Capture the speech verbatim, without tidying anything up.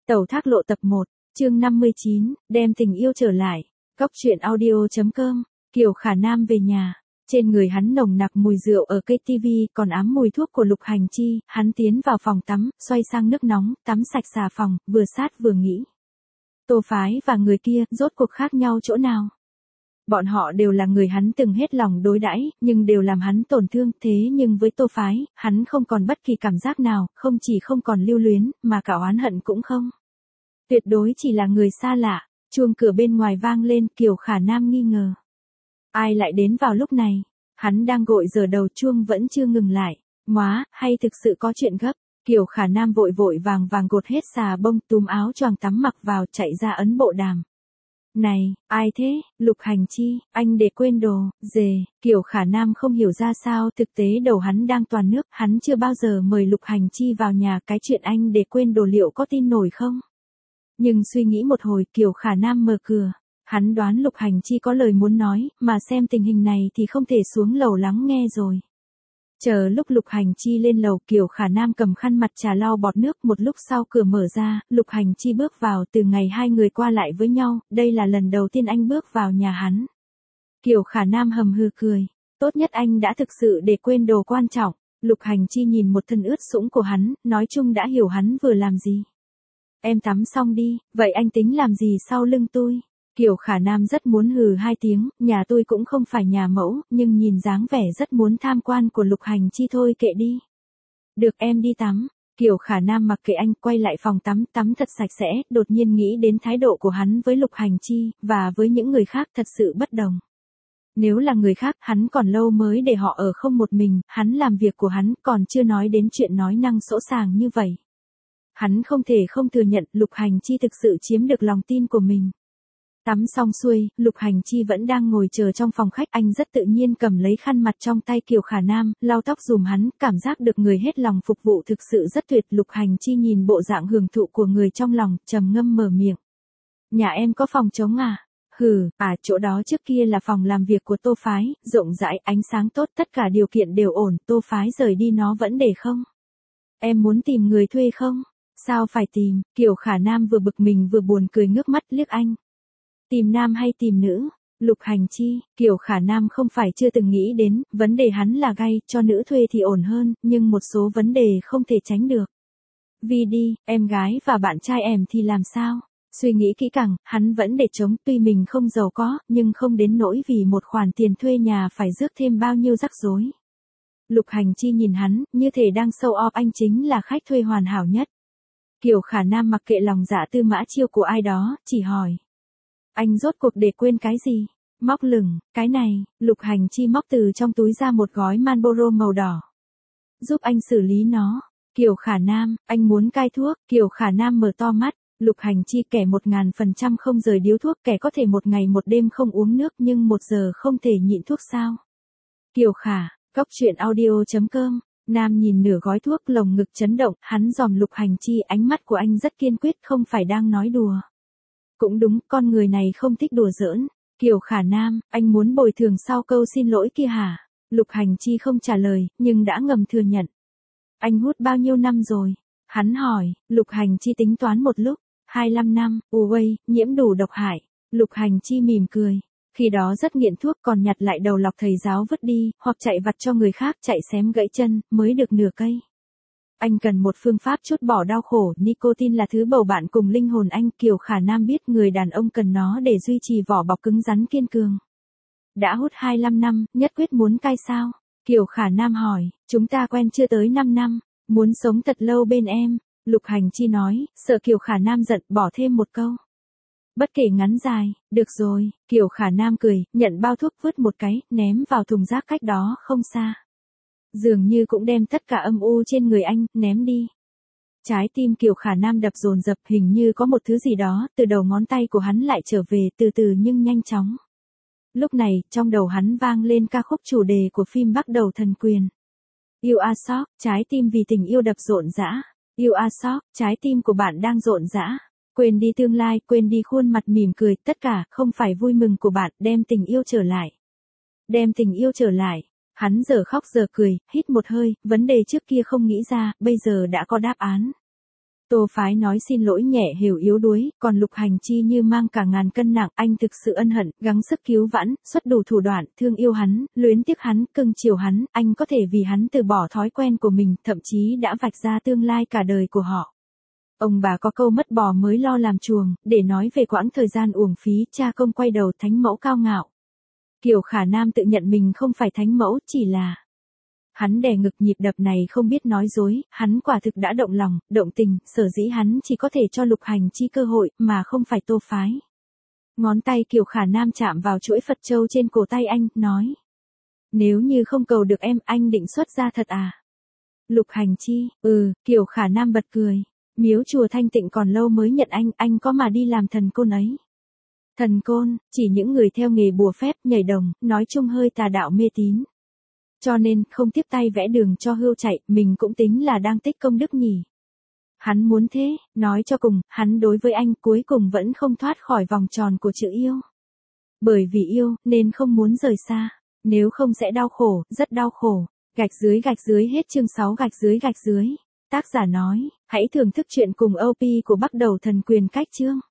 Tẩu thác lộ tập một, chương năm mươi chín, đem tình yêu trở lại. Cóc truyện audio chấm com, Kiều Khả Nam về nhà. Trên người hắn nồng nặc mùi rượu ở cây tivi, còn ám mùi thuốc của Lục Hành Chi. Hắn tiến vào phòng tắm, xoay sang nước nóng, tắm sạch xà phòng, vừa sát vừa nghĩ. Tô Phái và người kia, rốt cuộc khác nhau chỗ nào? Bọn họ đều là người hắn từng hết lòng đối đãi, nhưng đều làm hắn tổn thương. Thế nhưng với Tô Phái, hắn không còn bất kỳ cảm giác nào, không chỉ không còn lưu luyến, mà cả oán hận cũng không. Tuyệt đối chỉ là người xa lạ. Chuông cửa bên ngoài vang lên, Kiều Khả Nam nghi ngờ. Ai lại đến vào lúc này? Hắn đang gội rửa đầu, chuông vẫn chưa ngừng lại. Móa, hay thực sự có chuyện gấp? Kiều Khả Nam vội vội vàng vàng gột hết xà bông, túm áo choàng tắm mặc vào, chạy ra ấn bộ đàm. Này, ai thế? Lục Hành Chi, anh để quên đồ, dề. Kiều Khả Nam không hiểu ra sao, thực tế đầu hắn đang toàn nước, hắn chưa bao giờ mời Lục Hành Chi vào nhà, cái chuyện anh để quên đồ liệu có tin nổi không? Nhưng suy nghĩ một hồi, Kiều Khả Nam mở cửa. Hắn đoán Lục Hành Chi có lời muốn nói, mà xem tình hình này thì không thể xuống lầu lắng nghe rồi. Chờ lúc Lục Hành Chi lên lầu, Kiều Khả Nam cầm khăn mặt trà lau bọt nước, một lúc sau cửa mở ra, Lục Hành Chi bước vào. Từ ngày hai người qua lại với nhau, đây là lần đầu tiên anh bước vào nhà hắn. Kiều Khả Nam hầm hừ cười, tốt nhất anh đã thực sự để quên đồ quan trọng. Lục Hành Chi nhìn một thân ướt sũng của hắn, nói chung đã hiểu hắn vừa làm gì. Em tắm xong đi, vậy anh tính làm gì sau lưng tôi? Kiều Khả Nam rất muốn hừ hai tiếng, nhà tôi cũng không phải nhà mẫu, nhưng nhìn dáng vẻ rất muốn tham quan của Lục Hành Chi, thôi kệ đi. Được, em đi tắm. Kiều Khả Nam mặc kệ anh, quay lại phòng tắm, tắm thật sạch sẽ, đột nhiên nghĩ đến thái độ của hắn với Lục Hành Chi, và với những người khác thật sự bất đồng. Nếu là người khác, hắn còn lâu mới để họ ở không một mình, hắn làm việc của hắn, còn chưa nói đến chuyện nói năng sỗ sàng như vậy. Hắn không thể không thừa nhận Lục Hành Chi thực sự chiếm được lòng tin của mình. Tắm xong xuôi, Lục Hành Chi vẫn đang ngồi chờ trong phòng khách, anh rất tự nhiên cầm lấy khăn mặt trong tay Kiều Khả Nam, lau tóc dùm hắn, cảm giác được người hết lòng phục vụ thực sự rất tuyệt. Lục Hành Chi nhìn bộ dạng hưởng thụ của người trong lòng, trầm ngâm mở miệng. Nhà em có phòng trống à? Hừ, à chỗ đó trước kia là phòng làm việc của Tô Phái, rộng rãi, ánh sáng tốt, tất cả điều kiện đều ổn, Tô Phái rời đi nó vẫn để không? Em muốn tìm người thuê không? Sao phải tìm? Kiều Khả Nam vừa bực mình vừa buồn cười, ngước mắt liếc anh. Tìm nam hay tìm nữ? Lục Hành Chi, Kiều Khả Nam không phải chưa từng nghĩ đến, vấn đề hắn là gay, cho nữ thuê thì ổn hơn, nhưng một số vấn đề không thể tránh được. Vì đi, em gái và bạn trai em thì làm sao? Suy nghĩ kỹ càng, hắn vẫn để trống, tuy mình không giàu có, nhưng không đến nỗi vì một khoản tiền thuê nhà phải rước thêm bao nhiêu rắc rối. Lục Hành Chi nhìn hắn, như thể đang show off anh chính là khách thuê hoàn hảo nhất. Kiều Khả Nam mặc kệ lòng dạ tư mã chiêu của ai đó, chỉ hỏi. Anh rốt cuộc để quên cái gì? Móc lửng, cái này. Lục Hành Chi móc từ trong túi ra một gói Marlboro màu đỏ. Giúp anh xử lý nó. Kiều Khả Nam, anh muốn cai thuốc. Kiều Khả Nam mở to mắt. Lục Hành Chi, kẻ một ngàn phần trăm không rời điếu thuốc, kẻ có thể một ngày một đêm không uống nước, nhưng một giờ không thể nhịn thuốc sao? Kiều Khả, Cóc truyện audio chấm com. Nam nhìn nửa gói thuốc, lồng ngực chấn động, hắn dòm Lục Hành Chi, ánh mắt của anh rất kiên quyết, không phải đang nói đùa. Cũng đúng, con người này không thích đùa giỡn. Kiều Khả Nam, anh muốn bồi thường sau câu xin lỗi kia hả? Lục Hành Chi không trả lời, nhưng đã ngầm thừa nhận. Anh hút bao nhiêu năm rồi? Hắn hỏi. Lục Hành Chi tính toán một lúc. hai mươi lăm năm, uầy, nhiễm đủ độc hại. Lục Hành Chi mỉm cười. Khi đó rất nghiện thuốc, còn nhặt lại đầu lọc thầy giáo vứt đi, hoặc chạy vặt cho người khác, chạy xém gãy chân, mới được nửa cây. Anh cần một phương pháp trút bỏ đau khổ, nicotine là thứ bầu bạn cùng linh hồn anh. Kiều Khả Nam biết người đàn ông cần nó để duy trì vỏ bọc cứng rắn kiên cường. Đã hút hai mươi lăm năm, nhất quyết muốn cai sao? Kiều Khả Nam hỏi, chúng ta quen chưa tới năm năm, muốn sống thật lâu bên em. Lục Hành Chi nói, sợ Kiều Khả Nam giận, bỏ thêm một câu. Bất kể ngắn dài, được rồi. Kiều Khả Nam cười, nhận bao thuốc, vứt một cái, ném vào thùng rác cách đó không xa. Dường như cũng đem tất cả âm u trên người anh, ném đi. Trái tim Kiều Khả Nam đập dồn dập, hình như có một thứ gì đó, từ đầu ngón tay của hắn lại trở về, từ từ nhưng nhanh chóng. Lúc này, trong đầu hắn vang lên ca khúc chủ đề của phim Bắt Đầu Thần Quyền. You are shocked, trái tim vì tình yêu đập rộn rã. You are shocked, trái tim của bạn đang rộn rã. Quên đi tương lai, quên đi khuôn mặt mỉm cười, tất cả, không phải vui mừng của bạn, đem tình yêu trở lại. Đem tình yêu trở lại. Hắn giờ khóc giờ cười, hít một hơi, vấn đề trước kia không nghĩ ra, bây giờ đã có đáp án. Tô Phái nói xin lỗi nhẹ hiểu yếu đuối, còn Lục Hành Chi như mang cả ngàn cân nặng, anh thực sự ân hận, gắng sức cứu vãn, xuất đủ thủ đoạn, thương yêu hắn, luyến tiếc hắn, cưng chiều hắn, anh có thể vì hắn từ bỏ thói quen của mình, thậm chí đã vạch ra tương lai cả đời của họ. Ông bà có câu mất bò mới lo làm chuồng, để nói về quãng thời gian uổng phí, cha công quay đầu thánh mẫu cao ngạo. Kiều Khả Nam tự nhận mình không phải thánh mẫu, chỉ là... Hắn đè ngực nhịp đập này không biết nói dối, hắn quả thực đã động lòng, động tình, sở dĩ hắn chỉ có thể cho Lục Hành Chi cơ hội, mà không phải Tô Phái. Ngón tay Kiều Khả Nam chạm vào chuỗi Phật châu trên cổ tay anh, nói. Nếu như không cầu được em, anh định xuất gia thật à? Lục Hành Chi, ừ, Kiều Khả Nam bật cười. Miếu chùa thanh tịnh còn lâu mới nhận anh, anh có mà đi làm thần côn ấy. Thần côn, chỉ những người theo nghề bùa phép, nhảy đồng, nói chung hơi tà đạo mê tín. Cho nên, không tiếp tay vẽ đường cho hươu chạy, mình cũng tính là đang tích công đức nhỉ. Hắn muốn thế, nói cho cùng, hắn đối với anh cuối cùng vẫn không thoát khỏi vòng tròn của chữ yêu. Bởi vì yêu, nên không muốn rời xa. Nếu không sẽ đau khổ, rất đau khổ. Gạch dưới gạch dưới hết chương sáu gạch dưới gạch dưới. Tác giả nói, hãy thưởng thức chuyện cùng ô pê của Bắt Đầu Thần Quyền cách chương.